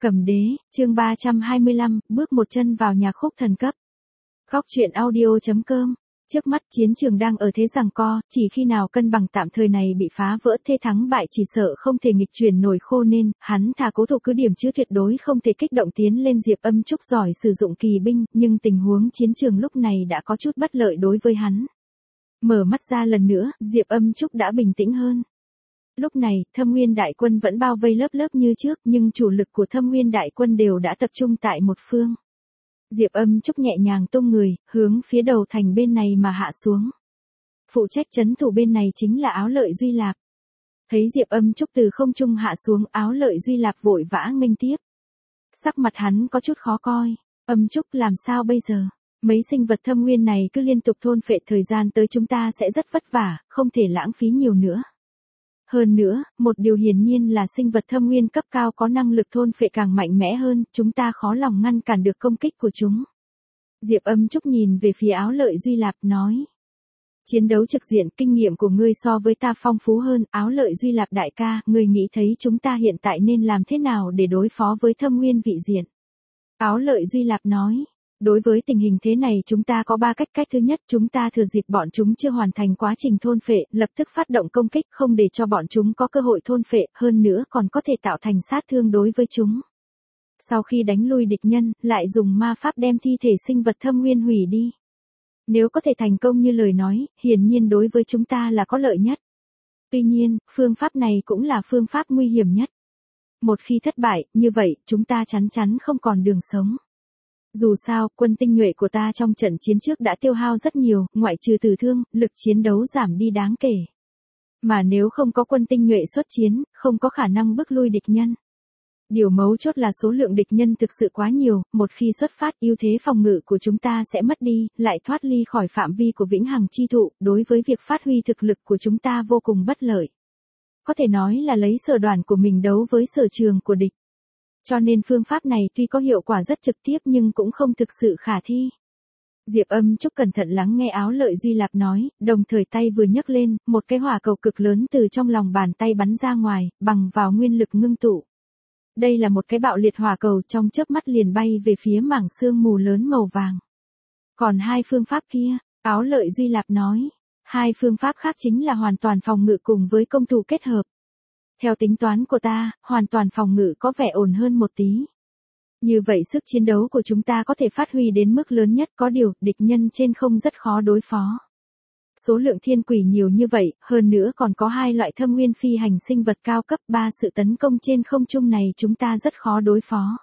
Cầm đế, chương 325, bước một chân vào nhà khúc thần cấp. Góc truyện audio.com. Trước mắt chiến trường đang ở thế giằng co, chỉ khi nào cân bằng tạm thời này bị phá vỡ thế thắng bại chỉ sợ không thể nghịch chuyển nổi khô nên, hắn thà cố thủ cứ điểm chứ tuyệt đối không thể kích động tiến lên. Diệp Âm Trúc giỏi sử dụng kỳ binh, nhưng tình huống chiến trường lúc này đã có chút bất lợi đối với hắn. Mở mắt ra lần nữa, Diệp Âm Trúc đã bình tĩnh hơn. Lúc này, Thâm Nguyên đại quân vẫn bao vây lớp lớp như trước, nhưng chủ lực của Thâm Nguyên đại quân đều đã tập trung tại một phương. Diệp Âm Trúc nhẹ nhàng tung người, hướng phía đầu thành bên này mà hạ xuống. Phụ trách trấn thủ bên này chính là Áo Lợi Duy Lạp. Thấy Diệp Âm Trúc từ không trung hạ xuống, Áo Lợi Duy Lạp vội vã nghênh tiếp. Sắc mặt hắn có chút khó coi. Âm Trúc làm sao bây giờ? Mấy sinh vật thâm nguyên này cứ liên tục thôn phệ, thời gian tới chúng ta sẽ rất vất vả, không thể lãng phí nhiều nữa. Hơn nữa, một điều hiển nhiên là sinh vật thâm nguyên cấp cao có năng lực thôn phệ càng mạnh mẽ hơn, chúng ta khó lòng ngăn cản được công kích của chúng. Diệp Âm Trúc nhìn về phía Áo Lợi Duy Lạp nói. Chiến đấu trực diện, kinh nghiệm của ngươi so với ta phong phú hơn. Áo Lợi Duy Lạp đại ca, ngươi nghĩ thấy chúng ta hiện tại nên làm thế nào để đối phó với thâm nguyên vị diện? Áo Lợi Duy Lạp nói. Đối với tình hình thế này chúng ta có 3 cách. Cách thứ nhất, chúng ta thừa dịp bọn chúng chưa hoàn thành quá trình thôn phệ, lập tức phát động công kích, không để cho bọn chúng có cơ hội thôn phệ, hơn nữa còn có thể tạo thành sát thương đối với chúng. Sau khi đánh lui địch nhân, lại dùng ma pháp đem thi thể sinh vật thâm nguyên hủy đi. Nếu có thể thành công như lời nói, hiển nhiên đối với chúng ta là có lợi nhất. Tuy nhiên, phương pháp này cũng là phương pháp nguy hiểm nhất. Một khi thất bại, như vậy, chúng ta chắn chắn không còn đường sống. Dù sao, quân tinh nhuệ của ta trong trận chiến trước đã tiêu hao rất nhiều, ngoại trừ tử thương, lực chiến đấu giảm đi đáng kể. Mà nếu không có quân tinh nhuệ xuất chiến, không có khả năng bức lui địch nhân. Điều mấu chốt là số lượng địch nhân thực sự quá nhiều, một khi xuất phát ưu thế phòng ngự của chúng ta sẽ mất đi, lại thoát ly khỏi phạm vi của vĩnh hằng chi thụ, đối với việc phát huy thực lực của chúng ta vô cùng bất lợi. Có thể nói là lấy sở đoàn của mình đấu với sở trường của địch. Cho nên phương pháp này tuy có hiệu quả rất trực tiếp nhưng cũng không thực sự khả thi. Diệp Âm Trúc cẩn thận lắng nghe Áo Lợi Duy Lạp nói, đồng thời tay vừa nhấc lên, một cái hỏa cầu cực lớn từ trong lòng bàn tay bắn ra ngoài, bằng vào nguyên lực ngưng tụ. Đây là một cái bạo liệt hỏa cầu, trong chớp mắt liền bay về phía mảng sương mù lớn màu vàng. Còn 2 phương pháp kia, Áo Lợi Duy Lạp nói, 2 phương pháp khác chính là hoàn toàn phòng ngự cùng với công thủ kết hợp. Theo tính toán của ta, hoàn toàn phòng ngự có vẻ ổn hơn một tí. Như vậy sức chiến đấu của chúng ta có thể phát huy đến mức lớn nhất, có điều, địch nhân trên không rất khó đối phó. Số lượng thiên quỷ nhiều như vậy, hơn nữa còn có 2 loại thâm nguyên phi hành sinh vật cao cấp, 3 sự tấn công trên không trung này chúng ta rất khó đối phó.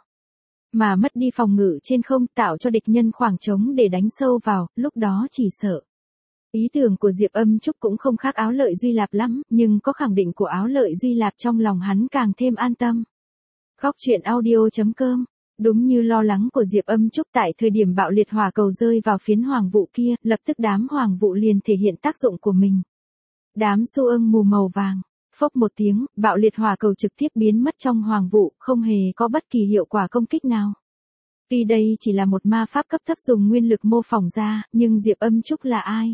Mà mất đi phòng ngự trên không tạo cho địch nhân khoảng trống để đánh sâu vào, lúc đó chỉ sợ. Ý tưởng của Diệp Âm Trúc cũng không khác Áo Lợi Duy Lạp lắm, nhưng có khẳng định của Áo Lợi Duy Lạp trong lòng hắn càng thêm an tâm. Góc truyện audio.com. Đúng như lo lắng của Diệp Âm Trúc, tại thời điểm bạo liệt hỏa cầu rơi vào phiến hoàng vụ kia, lập tức đám hoàng vụ liền thể hiện tác dụng của mình. Đám xu ưng mù màu vàng, phốc một tiếng, bạo liệt hỏa cầu trực tiếp biến mất trong hoàng vụ, không hề có bất kỳ hiệu quả công kích nào. Tuy đây chỉ là một ma pháp cấp thấp dùng nguyên lực mô phỏng ra, nhưng Diệp Âm Trúc là ai?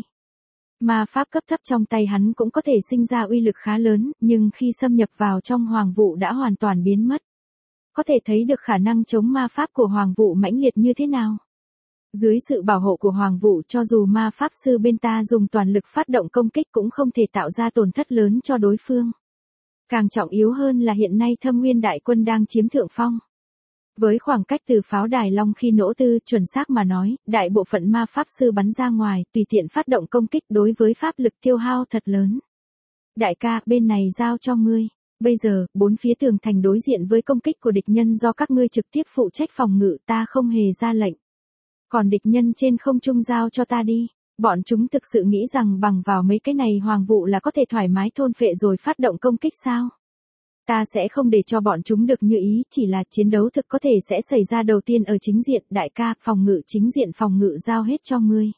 Ma pháp cấp thấp trong tay hắn cũng có thể sinh ra uy lực khá lớn, nhưng khi xâm nhập vào trong hoàng vụ đã hoàn toàn biến mất. Có thể thấy được khả năng chống ma pháp của hoàng vụ mãnh liệt như thế nào. Dưới sự bảo hộ của hoàng vụ, cho dù ma pháp sư bên ta dùng toàn lực phát động công kích cũng không thể tạo ra tổn thất lớn cho đối phương. Càng trọng yếu hơn là hiện nay Thâm Nguyên đại quân đang chiếm thượng phong. Với khoảng cách từ pháo đài Long khi nỗ tư, chuẩn xác mà nói, đại bộ phận ma pháp sư bắn ra ngoài, tùy tiện phát động công kích đối với pháp lực tiêu hao thật lớn. Đại ca, bên này giao cho ngươi. Bây giờ, 4 phía tường thành đối diện với công kích của địch nhân do các ngươi trực tiếp phụ trách phòng ngự, ta không hề ra lệnh. Còn địch nhân trên không trung giao cho ta đi. Bọn chúng thực sự nghĩ rằng bằng vào mấy cái này hoàng vụ là có thể thoải mái thôn phệ rồi phát động công kích sao? Ta sẽ không để cho bọn chúng được như ý, chỉ là chiến đấu thực có thể sẽ xảy ra đầu tiên ở chính diện. Đại ca, phòng ngự chính diện phòng ngự giao hết cho ngươi.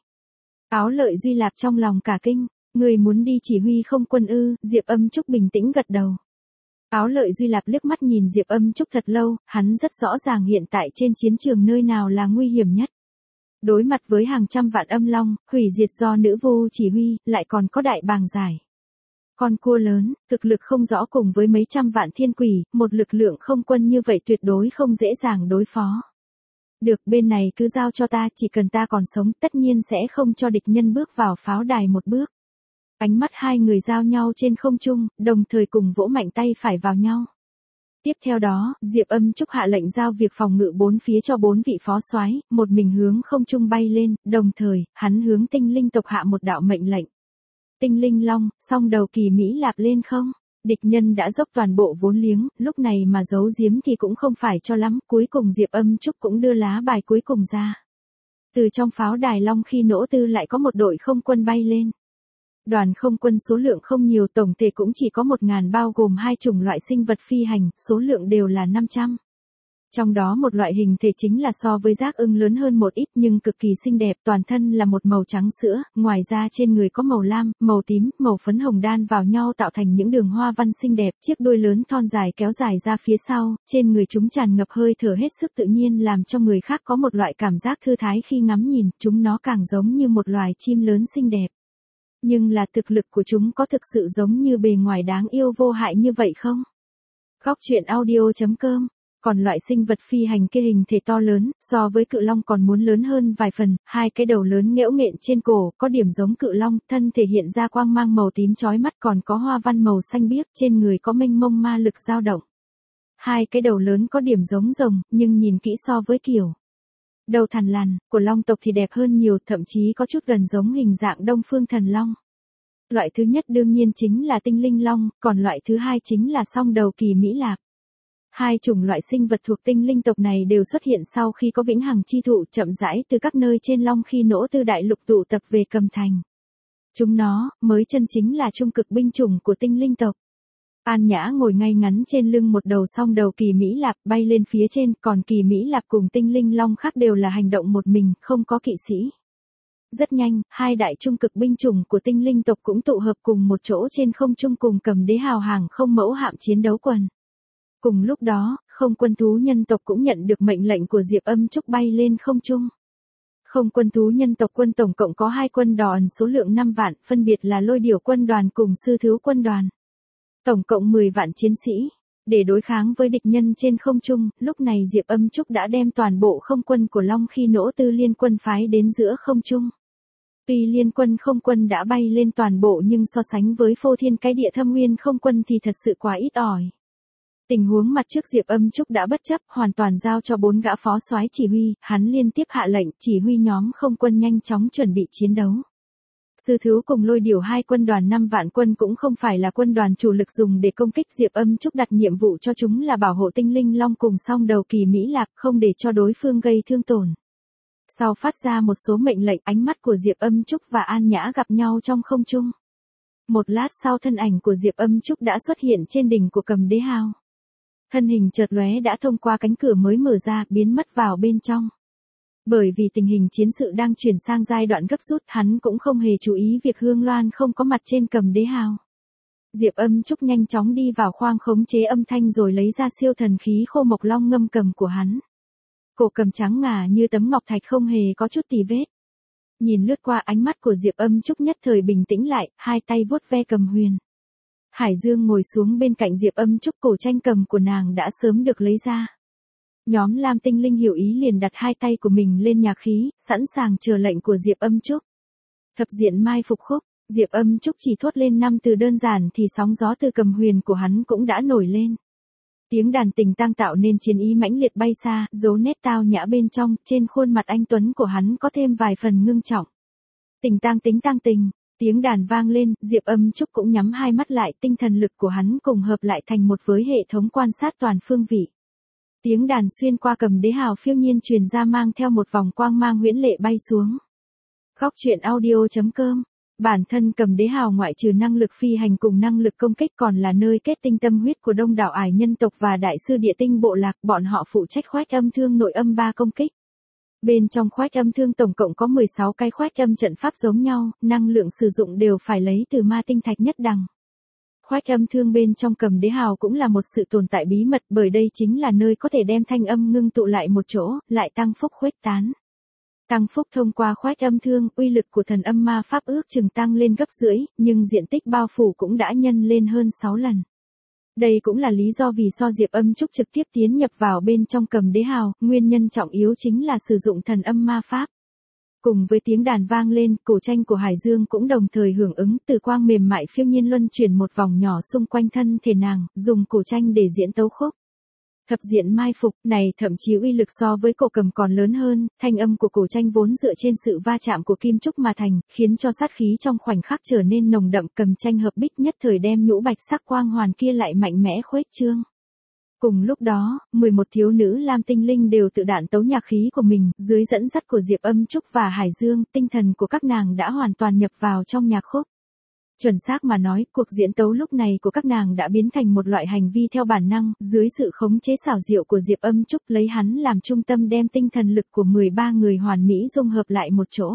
Áo Lợi Duy Lạp trong lòng cả kinh, ngươi muốn đi chỉ huy không quân ư? Diệp Âm Trúc bình tĩnh gật đầu. Áo Lợi Duy Lạp liếc mắt nhìn Diệp Âm Trúc thật lâu, hắn rất rõ ràng hiện tại trên chiến trường nơi nào là nguy hiểm nhất. Đối mặt với hàng trăm vạn âm long, hủy diệt do nữ vu chỉ huy, lại còn có đại bàng giải. Con cua lớn, thực lực không rõ cùng với mấy trăm vạn thiên quỷ, một lực lượng không quân như vậy tuyệt đối không dễ dàng đối phó. Được, bên này cứ giao cho ta, chỉ cần ta còn sống, tất nhiên sẽ không cho địch nhân bước vào pháo đài một bước. Ánh mắt hai người giao nhau trên không trung, đồng thời cùng vỗ mạnh tay phải vào nhau. Tiếp theo đó, Diệp Âm Trúc hạ lệnh giao việc phòng ngự bốn phía cho 4 vị phó soái, một mình hướng không trung bay lên, đồng thời, hắn hướng tinh linh tộc hạ một đạo mệnh lệnh. Tinh linh long, song đầu kỳ Mỹ Lạp lên không? Địch nhân đã dốc toàn bộ vốn liếng, lúc này mà giấu giếm thì cũng không phải cho lắm, cuối cùng Diệp Âm Trúc cũng đưa lá bài cuối cùng ra. Từ trong pháo đài long khi nỗ tư lại có một đội không quân bay lên. Đoàn không quân số lượng không nhiều, tổng thể cũng chỉ có 1.000 bao gồm 2 chủng loại sinh vật phi hành, số lượng đều là 500. Trong đó một loại hình thể chính là so với giác ưng lớn hơn một ít nhưng cực kỳ xinh đẹp, toàn thân là một màu trắng sữa, ngoài ra trên người có màu lam, màu tím, màu phấn hồng đan vào nhau tạo thành những đường hoa văn xinh đẹp, chiếc đuôi lớn thon dài kéo dài ra phía sau, trên người chúng tràn ngập hơi thở hết sức tự nhiên làm cho người khác có một loại cảm giác thư thái khi ngắm nhìn, chúng nó càng giống như một loài chim lớn xinh đẹp. Nhưng là thực lực của chúng có thực sự giống như bề ngoài đáng yêu vô hại như vậy không? Góc truyện audio.com. Còn loại sinh vật phi hành kia hình thể to lớn, so với cự long còn muốn lớn hơn vài phần, 2 cái đầu lớn nghễu nghện trên cổ, có điểm giống cự long, thân thể hiện ra quang mang màu tím chói mắt còn có hoa văn màu xanh biếc, trên người có mênh mông ma lực dao động. 2 cái đầu lớn có điểm giống rồng, nhưng nhìn kỹ so với kiểu đầu thằn lằn của long tộc thì đẹp hơn nhiều, thậm chí có chút gần giống hình dạng Đông Phương Thần Long. Loại thứ nhất đương nhiên chính là tinh linh long, còn loại thứ hai chính là song đầu kỳ Mỹ Lạp. 2 chủng loại sinh vật thuộc tinh linh tộc này đều xuất hiện sau khi có vĩnh hằng chi thụ chậm rãi từ các nơi trên long khi nỗ tư đại lục tụ tập về Cầm Thành. Chúng nó, mới chân chính là trung cực binh chủng của tinh linh tộc. An Nhã ngồi ngay ngắn trên lưng một đầu song đầu kỳ Mỹ Lạp bay lên phía trên, còn kỳ Mỹ Lạp cùng tinh linh long khác đều là hành động một mình, không có kỵ sĩ. Rất nhanh, 2 đại trung cực binh chủng của tinh linh tộc cũng tụ hợp cùng một chỗ trên không trung cùng Cầm Đế hào hàng không mẫu hạm chiến đấu quần. Cùng lúc đó, không quân thú nhân tộc cũng nhận được mệnh lệnh của Diệp Âm Trúc bay lên không trung. Không quân thú nhân tộc quân tổng cộng có 2 quân đoàn số lượng 5 vạn, phân biệt là lôi điểu quân đoàn cùng sư thú quân đoàn. Tổng cộng 10 vạn chiến sĩ. Để đối kháng với địch nhân trên không trung, lúc này Diệp Âm Trúc đã đem toàn bộ không quân của Long khi nỗ tư liên quân phái đến giữa không trung. Tuy liên quân không quân đã bay lên toàn bộ nhưng so sánh với phô thiên cái địa thâm nguyên không quân thì thật sự quá ít ỏi. Tình huống mặt trước Diệp Âm Trúc đã bất chấp, hoàn toàn giao cho 4 gã phó soái chỉ huy, hắn liên tiếp hạ lệnh chỉ huy nhóm không quân nhanh chóng chuẩn bị chiến đấu. Sư thú cùng lôi điểu 2 quân đoàn 5 vạn quân cũng không phải là quân đoàn chủ lực dùng để công kích, Diệp Âm Trúc đặt nhiệm vụ cho chúng là bảo hộ tinh linh long cùng song đầu kỳ Mỹ Lạp, không để cho đối phương gây thương tổn. Sau phát ra một số mệnh lệnh, ánh mắt của Diệp Âm Trúc và An Nhã gặp nhau trong không trung. Một lát sau thân ảnh của Diệp Âm Trúc đã xuất hiện trên đỉnh của Cầm Đế hào. Thân hình chợt lóe đã thông qua cánh cửa mới mở ra, biến mất vào bên trong. Bởi vì tình hình chiến sự đang chuyển sang giai đoạn gấp rút, hắn cũng không hề chú ý việc Hương Loan không có mặt trên Cầm Đế hào. Diệp Âm Trúc nhanh chóng đi vào khoang khống chế âm thanh rồi lấy ra siêu thần khí khô mộc long ngâm cầm của hắn. Cổ cầm trắng ngà như tấm ngọc thạch không hề có chút tì vết. Nhìn lướt qua, ánh mắt của Diệp Âm Trúc nhất thời bình tĩnh lại, 2 tay vuốt ve cầm huyền. Hải Dương ngồi xuống bên cạnh Diệp Âm Trúc, cổ tranh cầm của nàng đã sớm được lấy ra. Nhóm Lam Tinh Linh hiểu ý liền đặt 2 tay của mình lên nhạc khí, sẵn sàng chờ lệnh của Diệp Âm Trúc. Thập diện mai phục khúc, Diệp Âm Trúc chỉ thốt lên 5 từ đơn giản thì sóng gió từ cầm huyền của hắn cũng đã nổi lên. Tiếng đàn tình tang tạo nên chiến ý mãnh liệt bay xa, dấu nét tao nhã bên trong, trên khuôn mặt anh tuấn của hắn có thêm vài phần ngưng trọng. Tình tang tính tang tình, tiếng đàn vang lên, Diệp Âm Trúc cũng nhắm 2 mắt lại, tinh thần lực của hắn cùng hợp lại thành một với hệ thống quan sát toàn phương vị. Tiếng đàn xuyên qua Cầm Đế hào phiêu nhiên truyền ra mang theo một vòng quang mang huyễn lệ bay xuống. Góc truyện audio.com. Bản thân Cầm Đế hào ngoại trừ năng lực phi hành cùng năng lực công kích còn là nơi kết tinh tâm huyết của đông đảo ải nhân tộc và đại sư địa tinh bộ lạc, bọn họ phụ trách khoách âm thương nội âm 3 công kích. Bên trong khoách âm thương tổng cộng có 16 cái khoách âm trận pháp giống nhau, năng lượng sử dụng đều phải lấy từ ma tinh thạch nhất đẳng. Khoách âm thương bên trong Cầm Đế hào cũng là một sự tồn tại bí mật, bởi đây chính là nơi có thể đem thanh âm ngưng tụ lại một chỗ, lại tăng phúc khuếch tán. Tăng phúc thông qua khoách âm thương, uy lực của thần âm ma pháp ước chừng tăng lên gấp rưỡi, nhưng diện tích bao phủ cũng đã nhân lên hơn 6 lần. Đây cũng là lý do vì sao Diệp Âm Trúc trực tiếp tiến nhập vào bên trong Cầm Đế Hào, nguyên nhân trọng yếu chính là sử dụng thần âm ma pháp. Cùng với tiếng đàn vang lên, cổ tranh của Hải Dương cũng đồng thời hưởng ứng, từ quang mềm mại phiêu nhiên luân chuyển một vòng nhỏ xung quanh thân thể nàng, dùng cổ tranh để diễn tấu khúc. Thập diện mai phục này thậm chí uy lực so với cổ cầm còn lớn hơn, thanh âm của cổ tranh vốn dựa trên sự va chạm của kim trúc mà thành, khiến cho sát khí trong khoảnh khắc trở nên nồng đậm, cầm tranh hợp bích nhất thời đem nhũ bạch sắc quang hoàn kia lại mạnh mẽ khuếch trương. Cùng lúc đó, 11 thiếu nữ lam tinh linh đều tự đạn tấu nhạc khí của mình, dưới dẫn dắt của Diệp Âm Trúc và Hải Dương, tinh thần của các nàng đã hoàn toàn nhập vào trong nhạc khúc. Chuẩn xác mà nói, cuộc diễn tấu lúc này của các nàng đã biến thành một loại hành vi theo bản năng, dưới sự khống chế xảo diệu của Diệp Âm Trúc, lấy hắn làm trung tâm đem tinh thần lực của 13 người hoàn mỹ dung hợp lại một chỗ.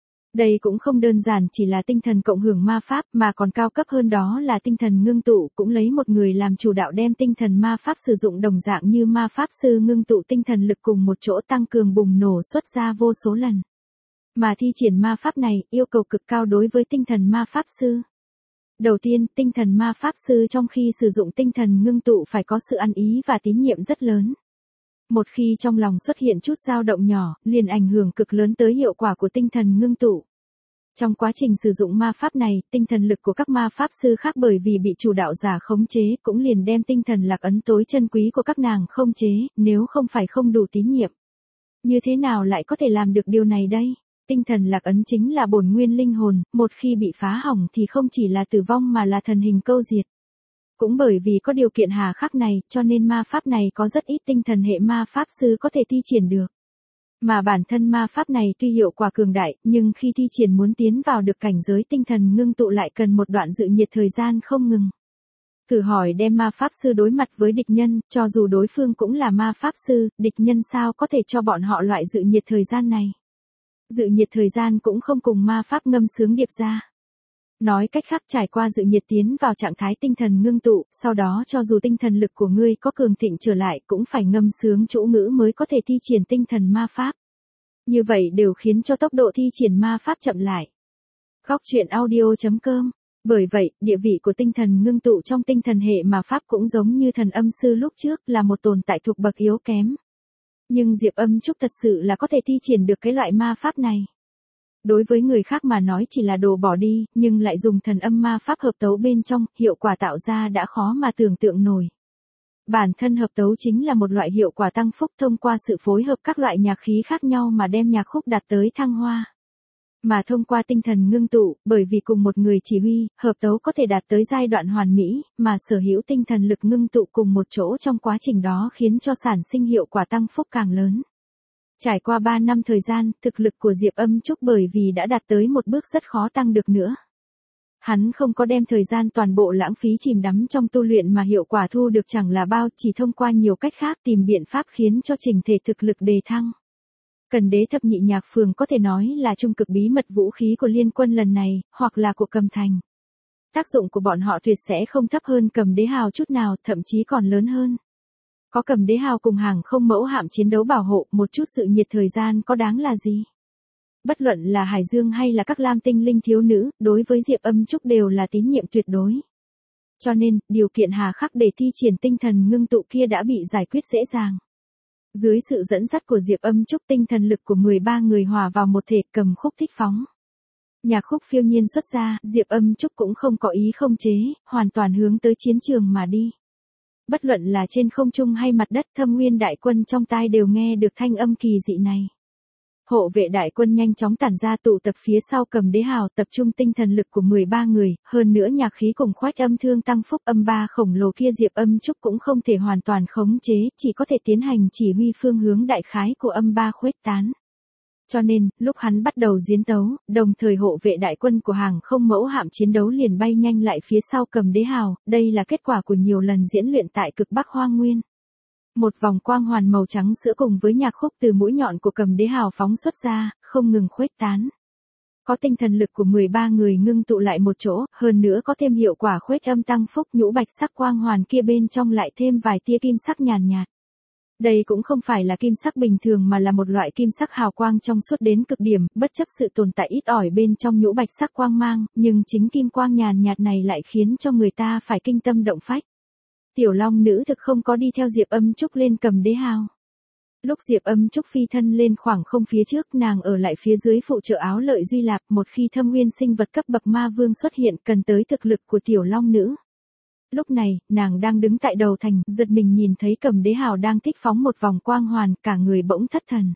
Đây cũng không đơn giản chỉ là tinh thần cộng hưởng ma pháp, mà còn cao cấp hơn đó là tinh thần ngưng tụ, cũng lấy một người làm chủ đạo đem tinh thần ma pháp sử dụng đồng dạng như ma pháp sư ngưng tụ tinh thần lực cùng một chỗ tăng cường bùng nổ xuất ra vô số lần. Mà thi triển ma pháp này, yêu cầu cực cao đối với tinh thần ma pháp sư. Đầu tiên, tinh thần ma pháp sư trong khi sử dụng tinh thần ngưng tụ phải có sự ăn ý và tín nhiệm rất lớn. Một khi trong lòng xuất hiện chút dao động nhỏ, liền ảnh hưởng cực lớn tới hiệu quả của tinh thần ngưng tụ. Trong quá trình sử dụng ma pháp này, tinh thần lực của các ma pháp sư khác bởi vì bị chủ đạo giả khống chế, cũng liền đem tinh thần lạc ấn tối chân quý của các nàng khống chế, nếu không phải không đủ tín nhiệm. Như thế nào lại có thể làm được điều này đây? Tinh thần lạc ấn chính là bổn nguyên linh hồn, một khi bị phá hỏng thì không chỉ là tử vong mà là thần hình câu diệt. Cũng bởi vì có điều kiện hà khắc này, cho nên ma pháp này có rất ít tinh thần hệ ma pháp sư có thể thi triển được. Mà bản thân ma pháp này tuy hiệu quả cường đại, nhưng khi thi triển muốn tiến vào được cảnh giới tinh thần ngưng tụ lại cần một đoạn dự nhiệt thời gian không ngừng. Thử hỏi đem ma pháp sư đối mặt với địch nhân, cho dù đối phương cũng là ma pháp sư, địch nhân sao có thể cho bọn họ loại dự nhiệt thời gian này. Dự nhiệt thời gian cũng không cùng ma pháp ngâm sướng điệp ra. Nói cách khác, trải qua dự nhiệt tiến vào trạng thái tinh thần ngưng tụ, sau đó cho dù tinh thần lực của ngươi có cường thịnh trở lại cũng phải ngâm sướng chủ ngữ mới có thể thi triển tinh thần ma pháp. Như vậy đều khiến cho tốc độ thi triển ma pháp chậm lại. Góc truyện audio.com. Bởi vậy, địa vị của tinh thần ngưng tụ trong tinh thần hệ ma pháp cũng giống như thần âm sư lúc trước, là một tồn tại thuộc bậc yếu kém. Nhưng Diệp Âm Trúc thật sự là có thể thi triển được cái loại ma pháp này. Đối với người khác mà nói chỉ là đồ bỏ đi, nhưng lại dùng thần âm ma pháp hợp tấu bên trong, hiệu quả tạo ra đã khó mà tưởng tượng nổi. Bản thân hợp tấu chính là một loại hiệu quả tăng phúc thông qua sự phối hợp các loại nhạc khí khác nhau mà đem nhạc khúc đạt tới thăng hoa. Mà thông qua tinh thần ngưng tụ, bởi vì cùng một người chỉ huy, hợp tấu có thể đạt tới giai đoạn hoàn mỹ, mà sở hữu tinh thần lực ngưng tụ cùng một chỗ trong quá trình đó khiến cho sản sinh hiệu quả tăng phúc càng lớn. Trải qua 3 năm thời gian, thực lực của Diệp Âm Trúc bởi vì đã đạt tới một bước rất khó tăng được nữa. Hắn không có đem thời gian toàn bộ lãng phí chìm đắm trong tu luyện mà hiệu quả thu được chẳng là bao, chỉ thông qua nhiều cách khác tìm biện pháp khiến cho trình thể thực lực đề thăng. Cần Đế thập nhị nhạc phường có thể nói là trung cực bí mật vũ khí của liên quân lần này, hoặc là của Cầm Thành. Tác dụng của bọn họ tuyệt sẽ không thấp hơn Cầm Đế hào chút nào, thậm chí còn lớn hơn. Có Cầm Đế hào cùng hàng không mẫu hạm chiến đấu bảo hộ, một chút sự nhiệt thời gian có đáng là gì? Bất luận là Hải Dương hay là các lam tinh linh thiếu nữ, đối với Diệp Âm Trúc đều là tín nhiệm tuyệt đối. Cho nên, điều kiện hà khắc để thi triển tinh thần ngưng tụ kia đã bị giải quyết dễ dàng. Dưới sự dẫn dắt của Diệp Âm Trúc, tinh thần lực của 13 người hòa vào một thể, cầm khúc thích phóng. Nhạc khúc phiêu nhiên xuất ra, Diệp Âm Trúc cũng không có ý không chế, hoàn toàn hướng tới chiến trường mà đi. Bất luận là trên không trung hay mặt đất, Thâm Nguyên đại quân trong tai đều nghe được thanh âm kỳ dị này. Hộ vệ đại quân nhanh chóng tản ra tụ tập phía sau Cầm Đế hào, tập trung tinh thần lực của 13 người, hơn nữa nhạc khí cùng khoách âm thương tăng phúc âm ba khổng lồ kia Diệp Âm Trúc cũng không thể hoàn toàn khống chế, chỉ có thể tiến hành chỉ huy phương hướng đại khái của âm ba khuếch tán. Cho nên, lúc hắn bắt đầu diễn tấu, đồng thời hộ vệ đại quân của hàng không mẫu hạm chiến đấu liền bay nhanh lại phía sau Cầm Đế hào, đây là kết quả của nhiều lần diễn luyện tại cực Bắc Hoang Nguyên. Một vòng quang hoàn màu trắng sữa cùng với nhạc khúc từ mũi nhọn của Cầm Đế hào phóng xuất ra, không ngừng khuếch tán. Có tinh thần lực của 13 người ngưng tụ lại một chỗ, hơn nữa có thêm hiệu quả khuếch âm tăng phúc, nhũ bạch sắc quang hoàn kia bên trong lại thêm vài tia kim sắc nhàn nhạt. Đây cũng không phải là kim sắc bình thường mà là một loại kim sắc hào quang trong suốt đến cực điểm, bất chấp sự tồn tại ít ỏi bên trong nhũ bạch sắc quang mang, nhưng chính kim quang nhàn nhạt này lại khiến cho người ta phải kinh tâm động phách. Tiểu Long Nữ thực không có đi theo Diệp Âm Trúc lên Cầm Đế Hào. Lúc Diệp Âm Trúc phi thân lên khoảng không phía trước, nàng ở lại phía dưới phụ trợ Áo Lợi Duy Lạp, một khi Thâm Nguyên sinh vật cấp bậc ma vương xuất hiện cần tới thực lực của Tiểu Long Nữ. Lúc này, nàng đang đứng tại đầu thành, giật mình nhìn thấy Cầm Đế Hào đang thích phóng một vòng quang hoàn, cả người bỗng thất thần.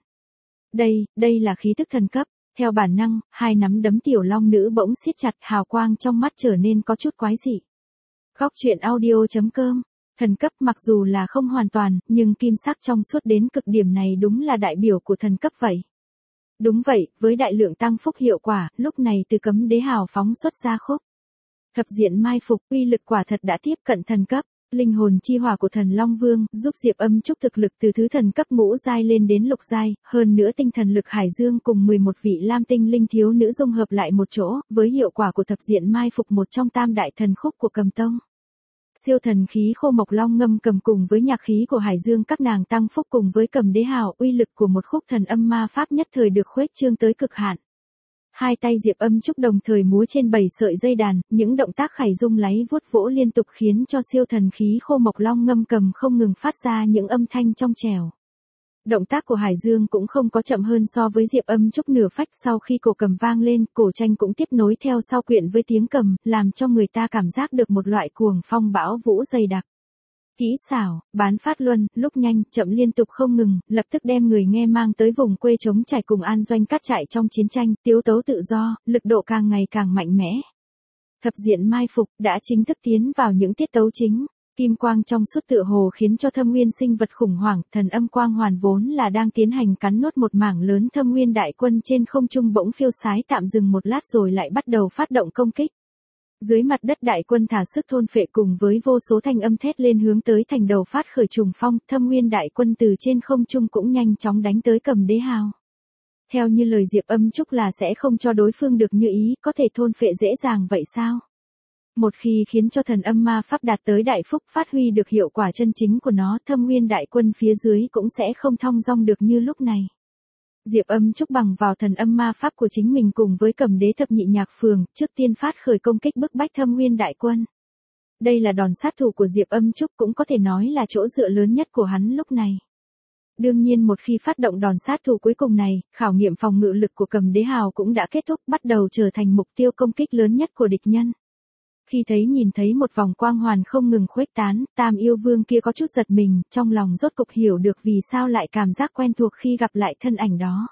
Đây là khí tức thần cấp. Theo bản năng, hai nắm đấm Tiểu Long Nữ bỗng siết chặt, hào quang trong mắt trở nên có chút quái dị. Góc truyện audio.com. Thần cấp mặc dù là không hoàn toàn, nhưng kim sắc trong suốt đến cực điểm này đúng là đại biểu của thần cấp vậy. Đúng vậy, với đại lượng tăng phúc hiệu quả, lúc này từ Cấm Đế Hào phóng xuất ra khúc thập diện mai phục, uy lực quả thật đã tiếp cận thần cấp. Linh hồn chi hỏa của Thần Long Vương giúp Diệp Âm Trúc thực lực từ thứ thần cấp ngũ giai lên đến lục giai, hơn nữa tinh thần lực Hải Dương cùng 11 vị lam tinh linh thiếu nữ dung hợp lại một chỗ, với hiệu quả của thập diện mai phục một trong tam đại thần khúc của Cầm Tông. Siêu thần khí Khô Mộc Long Ngâm Cầm cùng với nhạc khí của Hải Dương các nàng tăng phúc cùng với Cầm Đế Hào, uy lực của một khúc thần âm ma pháp nhất thời được khuếch trương tới cực hạn. Hai tay Diệp Âm Trúc đồng thời múa trên 7 sợi dây đàn, những động tác khải rung láy vuốt vỗ liên tục khiến cho siêu thần khí Khô Mộc Long Ngâm Cầm không ngừng phát ra những âm thanh trong trẻo. Động tác của Hải Dương cũng không có chậm hơn so với Diệp Âm Trúc nửa phách, sau khi cổ cầm vang lên, cổ tranh cũng tiếp nối theo sau quyện với tiếng cầm, làm cho người ta cảm giác được một loại cuồng phong bão vũ dày đặc. Kỹ xảo, bán phát luân, lúc nhanh, chậm liên tục không ngừng, lập tức đem người nghe mang tới vùng quê trống trải cùng an doanh cát trại trong chiến tranh, tiếu tấu tự do, lực độ càng ngày càng mạnh mẽ. Thập diện mai phục đã chính thức tiến vào những tiết tấu chính. Kim quang trong suốt tựa hồ khiến cho Thâm Nguyên sinh vật khủng hoảng, thần âm quang hoàn vốn là đang tiến hành cắn nuốt một mảng lớn Thâm Nguyên đại quân trên không trung bỗng phiêu sái tạm dừng một lát rồi lại bắt đầu phát động công kích. Dưới mặt đất đại quân thả sức thôn phệ cùng với vô số thanh âm thét lên hướng tới thành đầu phát khởi trùng phong, Thâm Nguyên đại quân từ trên không trung cũng nhanh chóng đánh tới Cầm Đế Hào. Theo như lời Diệp Âm Trúc là sẽ không cho đối phương được như ý, có thể thôn phệ dễ dàng vậy sao? Một khi khiến cho thần âm ma pháp đạt tới đại phúc, phát huy được hiệu quả chân chính của nó, Thâm Nguyên đại quân phía dưới cũng sẽ không thong dong được như lúc này. Diệp Âm Trúc bằng vào thần âm ma pháp của chính mình cùng với Cầm Đế thập nhị nhạc phường, trước tiên phát khởi công kích bức bách Thâm Nguyên đại quân. Đây là đòn sát thủ của Diệp Âm Trúc, cũng có thể nói là chỗ dựa lớn nhất của hắn lúc này. Đương nhiên một khi phát động đòn sát thủ cuối cùng này, khảo nghiệm phòng ngự lực của Cầm Đế Hào cũng đã kết thúc, bắt đầu trở thành mục tiêu công kích lớn nhất của địch nhân. Khi nhìn thấy một vòng quang hoàn không ngừng khuếch tán, Tam Yêu Vương kia có chút giật mình, trong lòng rốt cục hiểu được vì sao lại cảm giác quen thuộc khi gặp lại thân ảnh đó.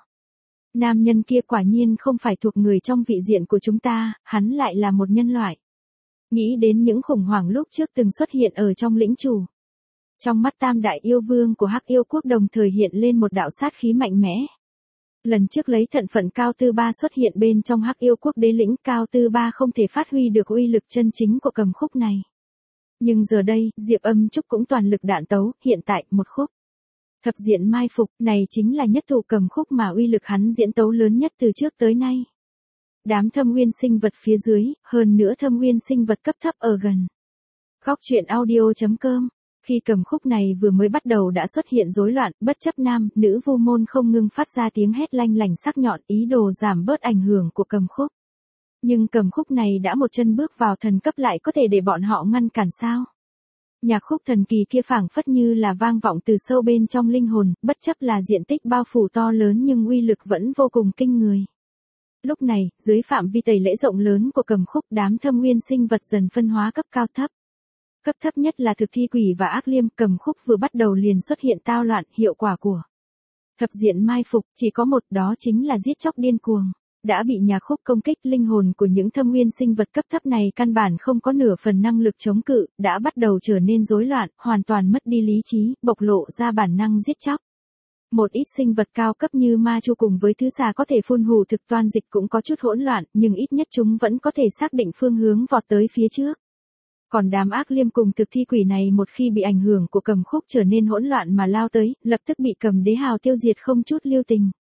Nam nhân kia quả nhiên không phải thuộc người trong vị diện của chúng ta, hắn lại là một nhân loại. Nghĩ đến những khủng hoảng lúc trước từng xuất hiện ở trong lĩnh chủ. Trong mắt Tam Đại Yêu Vương của Hắc Yêu Quốc đồng thời hiện lên một đạo sát khí mạnh mẽ. Lần trước lấy thận phận Cao Tư Ba xuất hiện bên trong Hắc Yêu Quốc đế lĩnh, Cao Tư Ba không thể phát huy được uy lực chân chính của cầm khúc này. Nhưng giờ đây, Diệp Âm Trúc cũng toàn lực đạn tấu, hiện tại, một khúc. Thập diện mai phục, này chính là nhất thủ cầm khúc mà uy lực hắn diễn tấu lớn nhất từ trước tới nay. Đám Thâm Nguyên sinh vật phía dưới, hơn nữa Thâm Nguyên sinh vật cấp thấp ở gần. Góc truyện audio.com. Khi cầm khúc này vừa mới bắt đầu đã xuất hiện rối loạn, bất chấp nam, nữ vu môn không ngừng phát ra tiếng hét lanh lảnh sắc nhọn, ý đồ giảm bớt ảnh hưởng của cầm khúc. Nhưng cầm khúc này đã một chân bước vào thần cấp, lại có thể để bọn họ ngăn cản sao? Nhạc khúc thần kỳ kia phảng phất như là vang vọng từ sâu bên trong linh hồn, bất chấp là diện tích bao phủ to lớn nhưng uy lực vẫn vô cùng kinh người. Lúc này, dưới phạm vi tẩy lễ rộng lớn của cầm khúc, đám Thâm Nguyên sinh vật dần phân hóa cấp cao thấp. Cấp thấp nhất là thực thi quỷ và ác liêm, cầm khúc vừa bắt đầu liền xuất hiện tao loạn, hiệu quả của thập diện mai phục chỉ có một, đó chính là giết chóc điên cuồng. Đã bị nhạc khúc công kích, linh hồn của những Thâm Nguyên sinh vật cấp thấp này căn bản không có nửa phần năng lực chống cự, đã bắt đầu trở nên rối loạn, hoàn toàn mất đi lý trí, bộc lộ ra bản năng giết chóc. Một ít sinh vật cao cấp như ma chu cùng với thứ xà có thể phun hù thực toan dịch cũng có chút hỗn loạn, nhưng ít nhất chúng vẫn có thể xác định phương hướng vọt tới phía trước. Còn đám ác liêm cùng thực thi quỷ này một khi bị ảnh hưởng của cầm khúc trở nên hỗn loạn mà lao tới, lập tức bị Cầm Đế Hào tiêu diệt không chút lưu tình.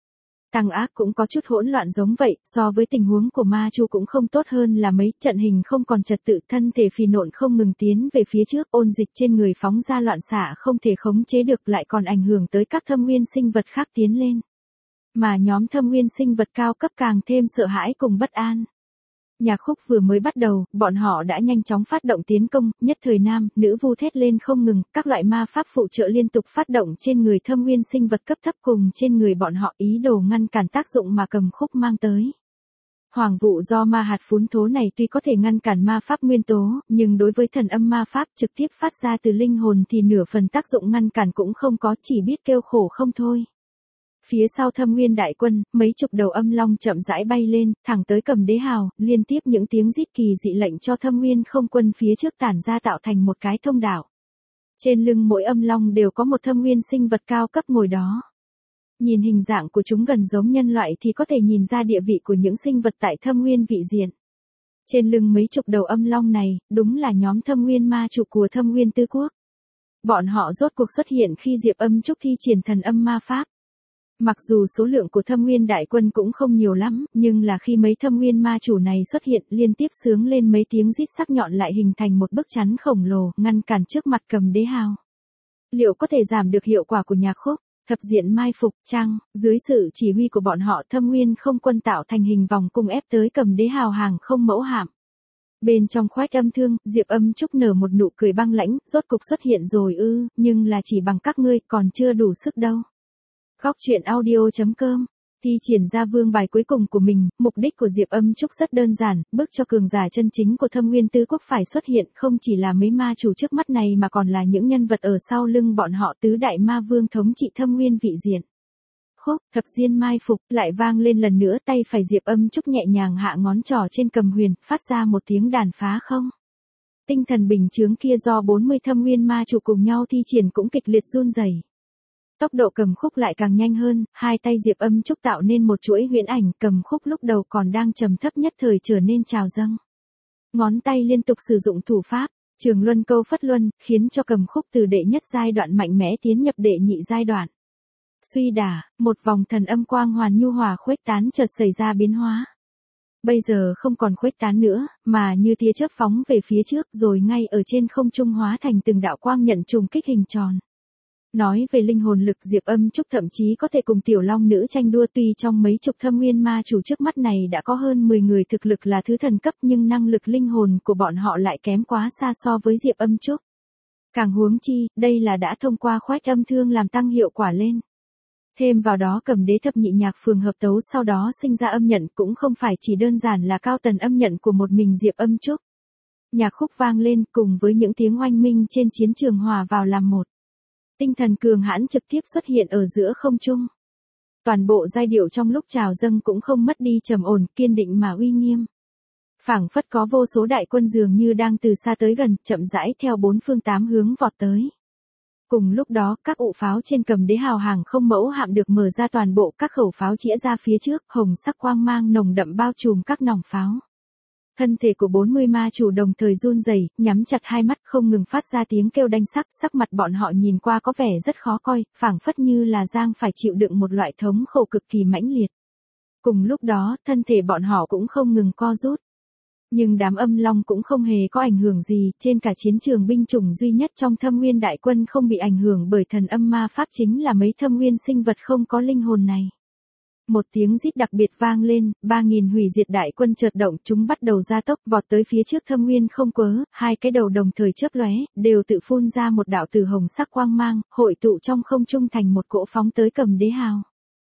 Tăng ác cũng có chút hỗn loạn giống vậy, so với tình huống của Ma Chu cũng không tốt hơn là mấy, trận hình không còn trật tự, thân thể phì nộn không ngừng tiến về phía trước, ôn dịch trên người phóng ra loạn xạ không thể khống chế được, lại còn ảnh hưởng tới các thâm nguyên sinh vật khác tiến lên. Mà nhóm thâm nguyên sinh vật cao cấp càng thêm sợ hãi cùng bất an. Nhạc khúc vừa mới bắt đầu, bọn họ đã nhanh chóng phát động tiến công, nhất thời nam, nữ vu thét lên không ngừng, các loại ma pháp phụ trợ liên tục phát động trên người thâm nguyên sinh vật cấp thấp cùng trên người bọn họ, ý đồ ngăn cản tác dụng mà cầm khúc mang tới. Hoàng vụ do ma hạt phún thố này tuy có thể ngăn cản ma pháp nguyên tố, nhưng đối với thần âm ma pháp trực tiếp phát ra từ linh hồn thì nửa phần tác dụng ngăn cản cũng không có, chỉ biết kêu khổ không thôi. Phía sau thâm nguyên đại quân, mấy chục đầu âm long chậm rãi bay lên, thẳng tới Cầm Đế Hào, liên tiếp những tiếng rít kỳ dị lệnh cho thâm nguyên không quân phía trước tản ra tạo thành một cái thông đạo. Trên lưng mỗi âm long đều có một thâm nguyên sinh vật cao cấp ngồi đó. Nhìn hình dạng của chúng gần giống nhân loại thì có thể nhìn ra địa vị của những sinh vật tại thâm nguyên vị diện. Trên lưng mấy chục đầu âm long này, đúng là nhóm thâm nguyên ma chủ của thâm nguyên tứ quốc. Bọn họ rốt cuộc xuất hiện khi Diệp Âm Trúc thi triển thần âm ma pháp. Mặc dù số lượng của thâm nguyên đại quân cũng không nhiều lắm, nhưng là khi mấy thâm nguyên ma chủ này xuất hiện liên tiếp sướng lên mấy tiếng rít sắc nhọn lại hình thành một bức chắn khổng lồ, ngăn cản trước mặt Cầm Đế Hào. Liệu có thể giảm được hiệu quả của nhạc khúc? Thập diện mai phục, chăng, dưới sự chỉ huy của bọn họ thâm nguyên không quân tạo thành hình vòng cung ép tới Cầm Đế Hào hàng không mẫu hạm. Bên trong khoách âm thương, Diệp Âm Trúc nở một nụ cười băng lãnh, rốt cục xuất hiện rồi ư, nhưng là chỉ bằng các ngươi, còn chưa đủ sức đâu. Góc truyện audio.com. Thi triển ra vương bài cuối cùng của mình, mục đích của Diệp Âm Trúc rất đơn giản, bước cho cường giả chân chính của thâm nguyên tứ quốc phải xuất hiện, không chỉ là mấy ma chủ trước mắt này mà còn là những nhân vật ở sau lưng bọn họ, tứ đại ma vương thống trị thâm nguyên vị diện. Khúc, thập diên mai phục, lại vang lên lần nữa, tay phải Diệp Âm Trúc nhẹ nhàng hạ ngón trỏ trên cầm huyền, phát ra một tiếng đàn phá không. Tinh thần bình chướng kia do 40 thâm nguyên ma chủ cùng nhau thi triển cũng kịch liệt run rẩy. Tốc độ cầm khúc lại càng nhanh hơn, hai tay Diệp Âm Trúc tạo nên một chuỗi huyễn ảnh, cầm khúc lúc đầu còn đang trầm thấp nhất thời trở nên trào dâng. Ngón tay liên tục sử dụng thủ pháp, Trường Luân Câu Phất Luân, khiến cho cầm khúc từ đệ nhất giai đoạn mạnh mẽ tiến nhập đệ nhị giai đoạn. Suy đả, một vòng thần âm quang hoàn nhu hòa khuếch tán chợt xảy ra biến hóa. Bây giờ không còn khuếch tán nữa, mà như tia chớp phóng về phía trước rồi ngay ở trên không trung hóa thành từng đạo quang nhận trùng kích hình tròn. Nói về linh hồn lực, Diệp Âm Trúc thậm chí có thể cùng tiểu long nữ tranh đua, tuy trong mấy chục thâm nguyên ma chủ trước mắt này đã có hơn 10 người thực lực là thứ thần cấp nhưng năng lực linh hồn của bọn họ lại kém quá xa so với Diệp Âm Trúc. Càng huống chi, đây là đã thông qua khoách âm thương làm tăng hiệu quả lên. Thêm vào đó Cầm Đế thập nhị nhạc phường hợp tấu sau đó sinh ra âm nhận cũng không phải chỉ đơn giản là cao tần âm nhận của một mình Diệp Âm Trúc. Nhạc khúc vang lên cùng với những tiếng oanh minh trên chiến trường hòa vào làm một. Tinh thần cường hãn trực tiếp xuất hiện ở giữa không trung. Toàn bộ giai điệu trong lúc trào dâng cũng không mất đi trầm ổn, kiên định mà uy nghiêm. Phảng phất có vô số đại quân dường như đang từ xa tới gần, chậm rãi theo bốn phương tám hướng vọt tới. Cùng lúc đó, các ụ pháo trên Cầm Đế Hào hàng không mẫu hạm được mở ra, toàn bộ các khẩu pháo chĩa ra phía trước, hồng sắc quang mang nồng đậm bao trùm các nòng pháo. Thân thể của 40 ma chủ đồng thời run rẩy, nhắm chặt hai mắt không ngừng phát ra tiếng kêu đanh sắc, sắc mặt bọn họ nhìn qua có vẻ rất khó coi, phảng phất như là đang phải chịu đựng một loại thống khổ cực kỳ mãnh liệt. Cùng lúc đó, thân thể bọn họ cũng không ngừng co rút. Nhưng đám âm long cũng không hề có ảnh hưởng gì, trên cả chiến trường binh chủng duy nhất trong thâm nguyên đại quân không bị ảnh hưởng bởi thần âm ma pháp chính là mấy thâm nguyên sinh vật không có linh hồn này. Một tiếng rít đặc biệt vang lên, 3.000 hủy diệt đại quân chợt động, chúng bắt đầu gia tốc vọt tới phía trước thâm nguyên không quớ, hai cái đầu đồng thời chớp lóe, đều tự phun ra một đạo từ hồng sắc quang mang, hội tụ trong không trung thành một cỗ phóng tới Cầm Đế Hào.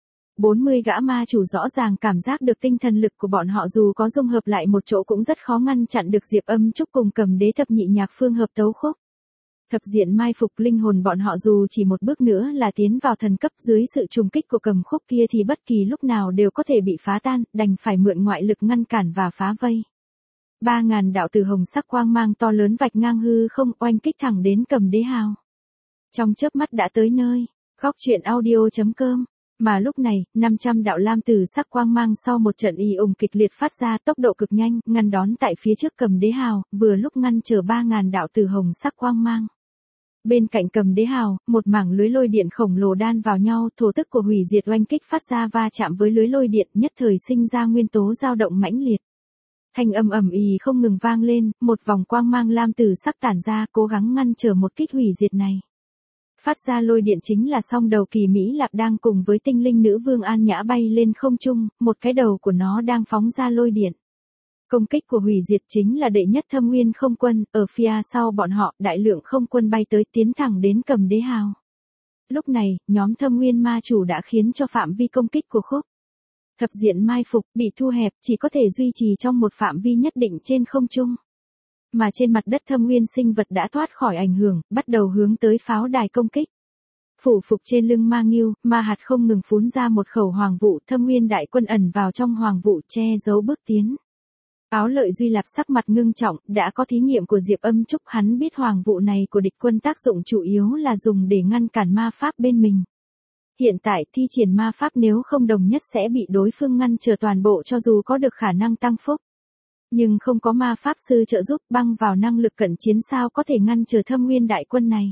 40 gã ma chủ rõ ràng cảm giác được tinh thần lực của bọn họ dù có dung hợp lại một chỗ cũng rất khó ngăn chặn được Diệp Âm Trúc cùng Cầm Đế thập nhị nhạc phương hợp tấu khúc. Thập diện mai phục, linh hồn bọn họ dù chỉ một bước nữa là tiến vào thần cấp, dưới sự trùng kích của cầm khúc kia thì bất kỳ lúc nào đều có thể bị phá tan, đành phải mượn ngoại lực ngăn cản và phá vây. 3.000 đạo từ hồng sắc quang mang to lớn vạch ngang hư không, oanh kích thẳng đến Cầm Đế Hào. Trong chớp mắt đã tới nơi. Góc truyện audio.com. Mà lúc này, 500 đạo lam tử sắc quang mang sau một trận ì ùng kịch liệt phát ra, tốc độ cực nhanh, ngăn đón tại phía trước Cầm Đế Hào, vừa lúc ngăn trở 3.000 đạo từ hồng sắc quang mang. Bên cạnh Cầm Đế Hào, một mảng lưới lôi điện khổng lồ đan vào nhau, thổ tức của hủy diệt oanh kích phát ra va chạm với lưới lôi điện, nhất thời sinh ra nguyên tố dao động mãnh liệt. Thanh âm ầm ì không ngừng vang lên, một vòng quang mang lam tử sắc tản ra, cố gắng ngăn trở một kích hủy diệt này. Phát ra lôi điện chính là song đầu Kỳ Mỹ Lạp đang cùng với tinh linh nữ vương An Nhã bay lên không trung, một cái đầu của nó đang phóng ra lôi điện. Công kích của hủy diệt chính là đệ nhất Thâm Nguyên không quân, ở phía sau bọn họ, đại lượng không quân bay tới tiến thẳng đến Cầm Đế Hào. Lúc này, nhóm Thâm Nguyên ma chủ đã khiến cho phạm vi công kích của Khúc Thập Diện mai phục, bị thu hẹp, chỉ có thể duy trì trong một phạm vi nhất định trên không trung. Mà trên mặt đất Thâm Nguyên sinh vật đã thoát khỏi ảnh hưởng, bắt đầu hướng tới pháo đài công kích. Phủ phục trên lưng Ma Ngưu, Ma Hạt không ngừng phún ra một khẩu hoàng vụ, Thâm Nguyên đại quân ẩn vào trong hoàng vụ che giấu bước tiến. Áo Lợi Duy Lạp sắc mặt ngưng trọng, đã có thí nghiệm của Diệp Âm Trúc, hắn biết hoàng vụ này của địch quân tác dụng chủ yếu là dùng để ngăn cản ma pháp bên mình. Hiện tại thi triển ma pháp nếu không đồng nhất sẽ bị đối phương ngăn trở toàn bộ cho dù có được khả năng tăng phúc. Nhưng không có ma pháp sư trợ giúp băng vào năng lực cận chiến sao có thể ngăn trở Thâm Nguyên đại quân này.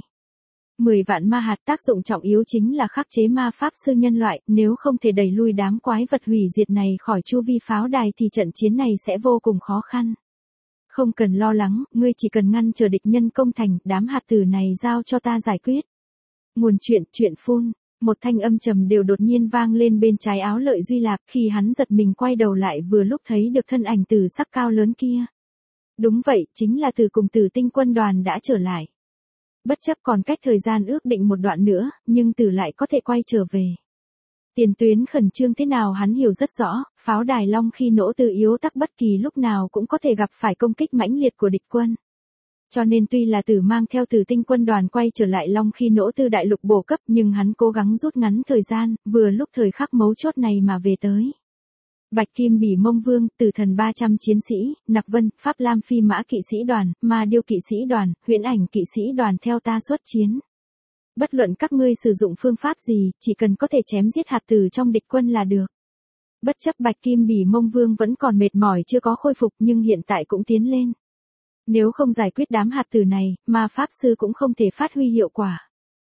10 vạn ma hạt tác dụng trọng yếu chính là khắc chế ma pháp sư nhân loại, nếu không thể đẩy lui đám quái vật hủy diệt này khỏi chu vi pháo đài thì trận chiến này sẽ vô cùng khó khăn. Không cần lo lắng, ngươi chỉ cần ngăn chờ địch nhân công thành, đám hạt tử này giao cho ta giải quyết. Nguồn chuyện phun, một thanh âm trầm đều đột nhiên vang lên bên trái Áo Lợi Duy Lạp, khi hắn giật mình quay đầu lại vừa lúc thấy được thân ảnh Tử sắc cao lớn kia. Đúng vậy, chính là Tử cùng Tử Tinh quân đoàn đã trở lại. Bất chấp còn cách thời gian ước định một đoạn nữa, nhưng Tử lại có thể quay trở về. Tiền tuyến khẩn trương thế nào hắn hiểu rất rõ, pháo đài Long khi nỗ tư yếu tắc bất kỳ lúc nào cũng có thể gặp phải công kích mãnh liệt của địch quân. Cho nên tuy là Tử mang theo Tử Tinh quân đoàn quay trở lại Long khi nỗ tư đại lục bổ cấp nhưng hắn cố gắng rút ngắn thời gian, vừa lúc thời khắc mấu chốt này mà về tới. Bạch Kim Bỉ Mông Vương, Tử Thần 300 chiến sĩ, Nặc Vân, Pháp Lam Phi Mã kỵ sĩ đoàn, Ma Điêu kỵ sĩ đoàn, Huyễn Ảnh kỵ sĩ đoàn theo ta xuất chiến. Bất luận các ngươi sử dụng phương pháp gì, chỉ cần có thể chém giết hạt tử trong địch quân là được. Bất chấp Bạch Kim Bỉ Mông Vương vẫn còn mệt mỏi chưa có khôi phục nhưng hiện tại cũng tiến lên. Nếu không giải quyết đám hạt tử này, ma pháp sư cũng không thể phát huy hiệu quả.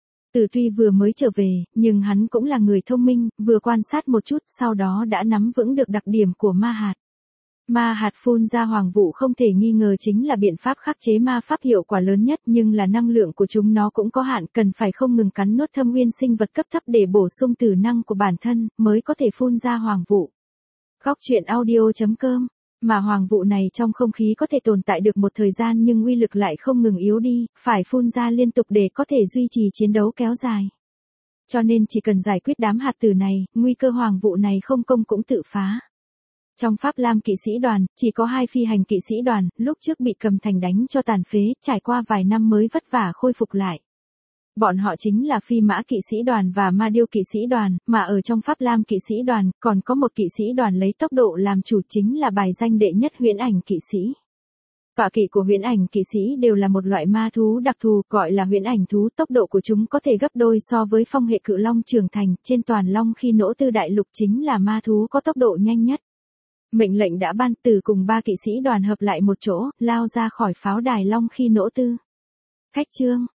Tử tuy vừa mới trở về, nhưng hắn cũng là người thông minh, vừa quan sát một chút, sau đó đã nắm vững được đặc điểm của ma hạt. Ma hạt phun ra hoàng vụ không thể nghi ngờ chính là biện pháp khắc chế ma pháp hiệu quả lớn nhất, nhưng là năng lượng của chúng nó cũng có hạn, cần phải không ngừng cắn nuốt thâm nguyên sinh vật cấp thấp để bổ sung tử năng của bản thân, mới có thể phun ra hoàng vụ. Góc truyện audio.com. Mà hoàng vụ này trong không khí có thể tồn tại được một thời gian nhưng uy lực lại không ngừng yếu đi, phải phun ra liên tục để có thể duy trì chiến đấu kéo dài. Cho nên chỉ cần giải quyết đám hạt tử này, nguy cơ hoàng vụ này không công cũng tự phá. Trong Pháp Lam kỵ sĩ đoàn, chỉ có 2 phi hành kỵ sĩ đoàn, lúc trước bị Cầm Thành đánh cho tàn phế, trải qua vài năm mới vất vả khôi phục lại. Bọn họ chính là Phi Mã kỵ sĩ đoàn và Ma Điêu kỵ sĩ đoàn, mà ở trong Pháp Lam kỵ sĩ đoàn, còn có một kỵ sĩ đoàn lấy tốc độ làm chủ chính là bài danh đệ nhất Huyễn Ảnh kỵ sĩ. Tọa kỵ của Huyễn Ảnh kỵ sĩ đều là một loại ma thú đặc thù, gọi là Huyễn Ảnh thú, tốc độ của chúng có thể gấp đôi so với phong hệ cự long trưởng thành, trên toàn Long khi nỗ tư đại lục chính là ma thú có tốc độ nhanh nhất. Mệnh lệnh đã ban, Tử cùng 3 kỵ sĩ đoàn hợp lại một chỗ, lao ra khỏi pháo đài Long khi nỗ tư. Khách chương